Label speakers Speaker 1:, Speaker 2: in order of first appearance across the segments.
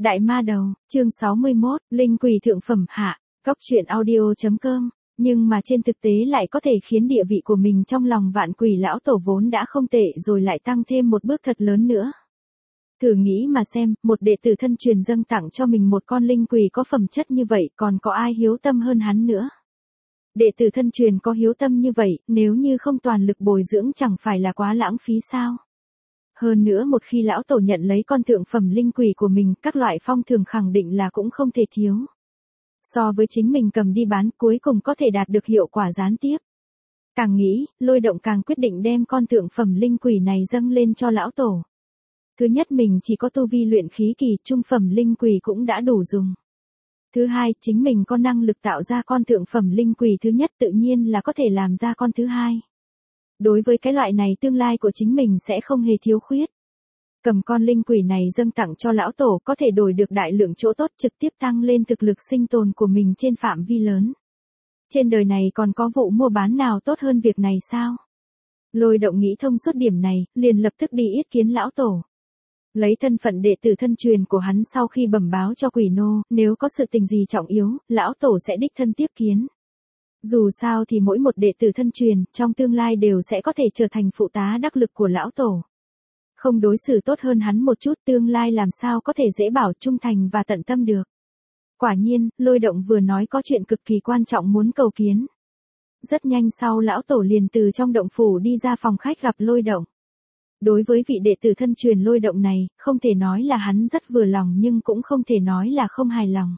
Speaker 1: Đại ma đầu, chương 61, linh quỷ thượng phẩm hạ, góc truyện audio.com, nhưng mà trên thực tế lại có thể khiến địa vị của mình trong lòng vạn quỷ lão tổ vốn đã không tệ rồi lại tăng thêm một bước thật lớn nữa. Thử nghĩ mà xem, một đệ tử thân truyền dâng tặng cho mình một con linh quỷ có phẩm chất như vậy còn có ai hiếu tâm hơn hắn nữa. Đệ tử thân truyền có hiếu tâm như vậy, nếu như không toàn lực bồi dưỡng chẳng phải là quá lãng phí sao? Hơn nữa một khi lão tổ nhận lấy con thượng phẩm linh quỷ của mình, các loại phong thường khẳng định là cũng không thể thiếu. So với chính mình cầm đi bán cuối cùng có thể đạt được hiệu quả gián tiếp. Càng nghĩ, Lôi Động càng quyết định đem con thượng phẩm linh quỷ này dâng lên cho lão tổ. Thứ nhất mình chỉ có tu vi luyện khí kỳ, trung phẩm linh quỷ cũng đã đủ dùng. Thứ hai, chính mình có năng lực tạo ra con thượng phẩm linh quỷ thứ nhất tự nhiên là có thể làm ra con thứ hai. Đối với cái loại này tương lai của chính mình sẽ không hề thiếu khuyết. Cầm con linh quỷ này dâng tặng cho lão tổ có thể đổi được đại lượng chỗ tốt trực tiếp tăng lên thực lực sinh tồn của mình trên phạm vi lớn. Trên đời này còn có vụ mua bán nào tốt hơn việc này sao? Lôi Động nghĩ thông suốt điểm này, liền lập tức đi yết kiến lão tổ. Lấy thân phận đệ tử thân truyền của hắn sau khi bẩm báo cho quỷ nô, nếu có sự tình gì trọng yếu, lão tổ sẽ đích thân tiếp kiến. Dù sao thì mỗi một đệ tử thân truyền, trong tương lai đều sẽ có thể trở thành phụ tá đắc lực của lão tổ. Không đối xử tốt hơn hắn một chút, tương lai làm sao có thể dễ bảo trung thành và tận tâm được. Quả nhiên, Lôi Động vừa nói có chuyện cực kỳ quan trọng muốn cầu kiến. Rất nhanh sau lão tổ liền từ trong động phủ đi ra phòng khách gặp Lôi Động. Đối với vị đệ tử thân truyền Lôi Động này, không thể nói là hắn rất vừa lòng nhưng cũng không thể nói là không hài lòng.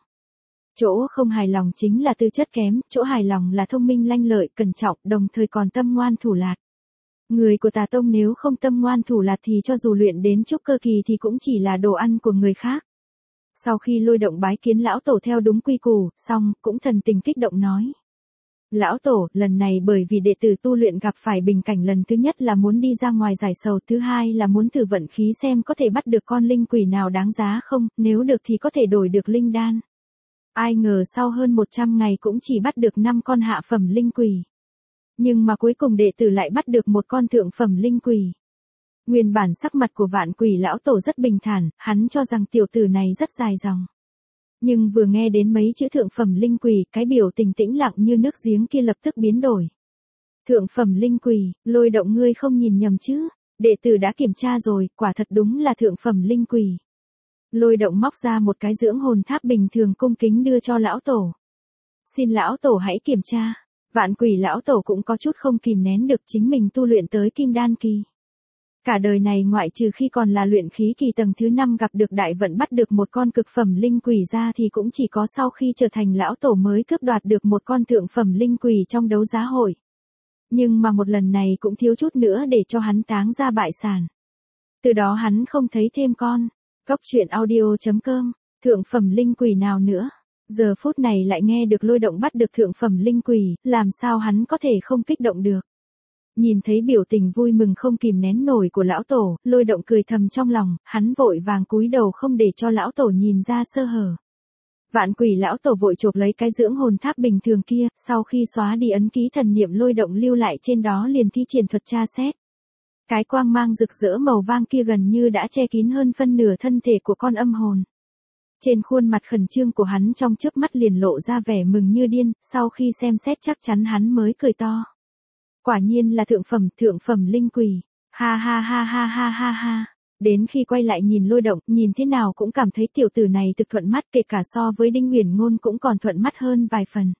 Speaker 1: Chỗ không hài lòng chính là tư chất kém, chỗ hài lòng là thông minh lanh lợi, cẩn trọng, đồng thời còn tâm ngoan thủ lạt. Người của Tà Tông nếu không tâm ngoan thủ lạt thì cho dù luyện đến trúc cơ kỳ thì cũng chỉ là đồ ăn của người khác. Sau khi Lôi Động bái kiến lão tổ theo đúng quy củ, xong, cũng thần tình kích động nói. Lão tổ, lần này bởi vì đệ tử tu luyện gặp phải bình cảnh lần thứ nhất là muốn đi ra ngoài giải sầu, thứ hai là muốn thử vận khí xem có thể bắt được con linh quỷ nào đáng giá không, nếu được thì có thể đổi được linh đan. Ai ngờ sau hơn 100 ngày cũng chỉ bắt được 5 con hạ phẩm linh quỷ. Nhưng mà cuối cùng đệ tử lại bắt được một con thượng phẩm linh quỷ. Nguyên bản sắc mặt của vạn quỷ lão tổ rất bình thản, hắn cho rằng tiểu tử này rất dài dòng. Nhưng vừa nghe đến mấy chữ thượng phẩm linh quỷ, cái biểu tình tĩnh lặng như nước giếng kia lập tức biến đổi. Thượng phẩm linh quỷ, Lôi Động ngươi không nhìn nhầm chứ, đệ tử đã kiểm tra rồi, quả thật đúng là thượng phẩm linh quỷ. Lôi Động móc ra một cái dưỡng hồn tháp bình thường cung kính đưa cho lão tổ. Xin lão tổ hãy kiểm tra. Vạn quỷ lão tổ cũng có chút không kìm nén được chính mình tu luyện tới kim đan kỳ. Cả đời này ngoại trừ khi còn là luyện khí kỳ tầng thứ 5 gặp được đại vận bắt được một con cực phẩm linh quỷ ra thì cũng chỉ có sau khi trở thành lão tổ mới cướp đoạt được một con thượng phẩm linh quỷ trong đấu giá hội. Nhưng mà một lần này cũng thiếu chút nữa để cho hắn táng ra bại sản. Từ đó hắn không thấy thêm con. Góc truyện audio.com, thượng phẩm linh quỷ nào nữa. Giờ phút này lại nghe được Lôi Động bắt được thượng phẩm linh quỷ, làm sao hắn có thể không kích động được. Nhìn thấy biểu tình vui mừng không kìm nén nổi của lão tổ, Lôi Động cười thầm trong lòng, hắn vội vàng cúi đầu không để cho lão tổ nhìn ra sơ hở. Vạn quỷ lão tổ vội chộp lấy cái dưỡng hồn tháp bình thường kia, sau khi xóa đi ấn ký thần niệm Lôi Động lưu lại trên đó liền thi triển thuật tra xét. Cái quang mang rực rỡ màu vàng kia gần như đã che kín hơn phân nửa thân thể của con âm hồn. Trên khuôn mặt khẩn trương của hắn trong chớp mắt liền lộ ra vẻ mừng như điên, sau khi xem xét chắc chắn hắn mới cười to. Quả nhiên là thượng phẩm linh quỷ. Ha ha ha ha ha ha ha. Đến khi quay lại nhìn Lôi Động, nhìn thế nào cũng cảm thấy tiểu tử này thực thuận mắt, kể cả so với Đinh Uyển Ngôn cũng còn thuận mắt hơn vài phần.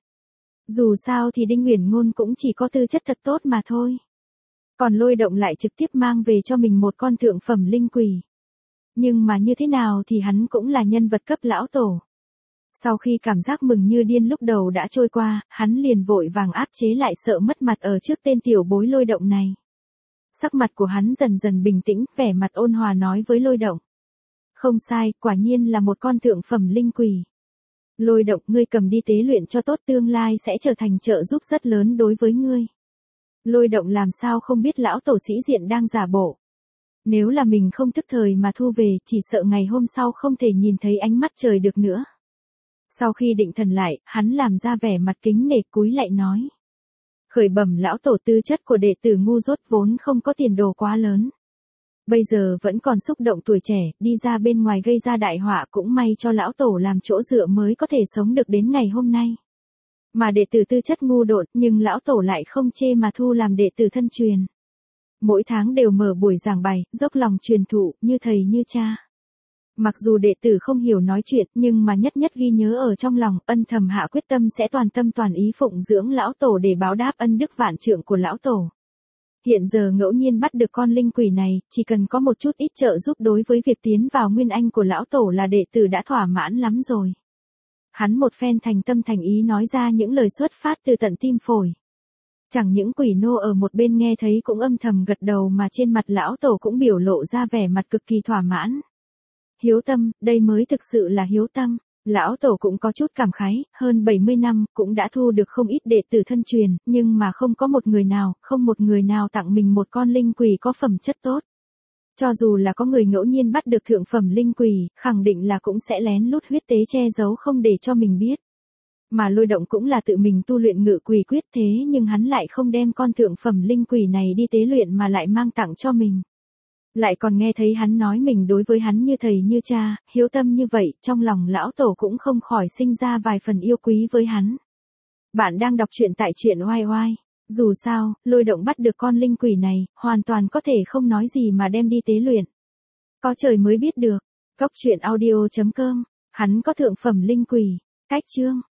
Speaker 1: Dù sao thì Đinh Uyển Ngôn cũng chỉ có tư chất thật tốt mà thôi. Còn Lôi Động lại trực tiếp mang về cho mình một con thượng phẩm linh quỷ. Nhưng mà như thế nào thì hắn cũng là nhân vật cấp lão tổ. Sau khi cảm giác mừng như điên lúc đầu đã trôi qua, hắn liền vội vàng áp chế lại sợ mất mặt ở trước tên tiểu bối Lôi Động này. Sắc mặt của hắn dần dần bình tĩnh, vẻ mặt ôn hòa nói với Lôi Động. Không sai, quả nhiên là một con thượng phẩm linh quỷ. Lôi Động, ngươi cầm đi tế luyện cho tốt, tương lai sẽ trở thành trợ giúp rất lớn đối với ngươi. Lôi Động làm sao không biết lão tổ sĩ diện đang giả bộ. Nếu là mình không tức thời mà thu về, chỉ sợ ngày hôm sau không thể nhìn thấy ánh mắt trời được nữa. Sau khi định thần lại, hắn làm ra vẻ mặt kính nể cúi lại nói. Khởi bẩm lão tổ, tư chất của đệ tử ngu dốt vốn không có tiền đồ quá lớn. Bây giờ vẫn còn xúc động tuổi trẻ, đi ra bên ngoài gây ra đại họa, cũng may cho lão tổ làm chỗ dựa mới có thể sống được đến ngày hôm nay. Mà đệ tử tư chất ngu độn, nhưng lão tổ lại không chê mà thu làm đệ tử thân truyền. Mỗi tháng đều mở buổi giảng bài, dốc lòng truyền thụ, như thầy như cha. Mặc dù đệ tử không hiểu nói chuyện, nhưng mà nhất nhất ghi nhớ ở trong lòng, ân thầm hạ quyết tâm sẽ toàn tâm toàn ý phụng dưỡng lão tổ để báo đáp ân đức vạn trượng của lão tổ. Hiện giờ ngẫu nhiên bắt được con linh quỷ này, chỉ cần có một chút ít trợ giúp đối với việc tiến vào nguyên anh của lão tổ là đệ tử đã thỏa mãn lắm rồi. Hắn một phen thành tâm thành ý nói ra những lời xuất phát từ tận tim phổi. Chẳng những quỷ nô ở một bên nghe thấy cũng âm thầm gật đầu, mà trên mặt lão tổ cũng biểu lộ ra vẻ mặt cực kỳ thỏa mãn. Hiếu tâm, đây mới thực sự là hiếu tâm. Lão tổ cũng có chút cảm khái, hơn 70 năm, cũng đã thu được không ít đệ tử thân truyền, nhưng mà không một người nào tặng mình một con linh quỷ có phẩm chất tốt. Cho dù là có người ngẫu nhiên bắt được thượng phẩm linh quỷ, khẳng định là cũng sẽ lén lút huyết tế che giấu không để cho mình biết. Mà Lôi Động cũng là tự mình tu luyện ngự quỷ quyết, thế nhưng hắn lại không đem con thượng phẩm linh quỷ này đi tế luyện mà lại mang tặng cho mình. Lại còn nghe thấy hắn nói mình đối với hắn như thầy như cha, hiếu tâm như vậy, trong lòng lão tổ cũng không khỏi sinh ra vài phần yêu quý với hắn. Bạn đang đọc truyện tại truyện oai oai. Dù sao, Lôi Động bắt được con linh quỷ này, hoàn toàn có thể không nói gì mà đem đi tế luyện. Có trời mới biết được. Cốc truyện audio.com. Hắn có thượng phẩm linh quỷ. Cách chương.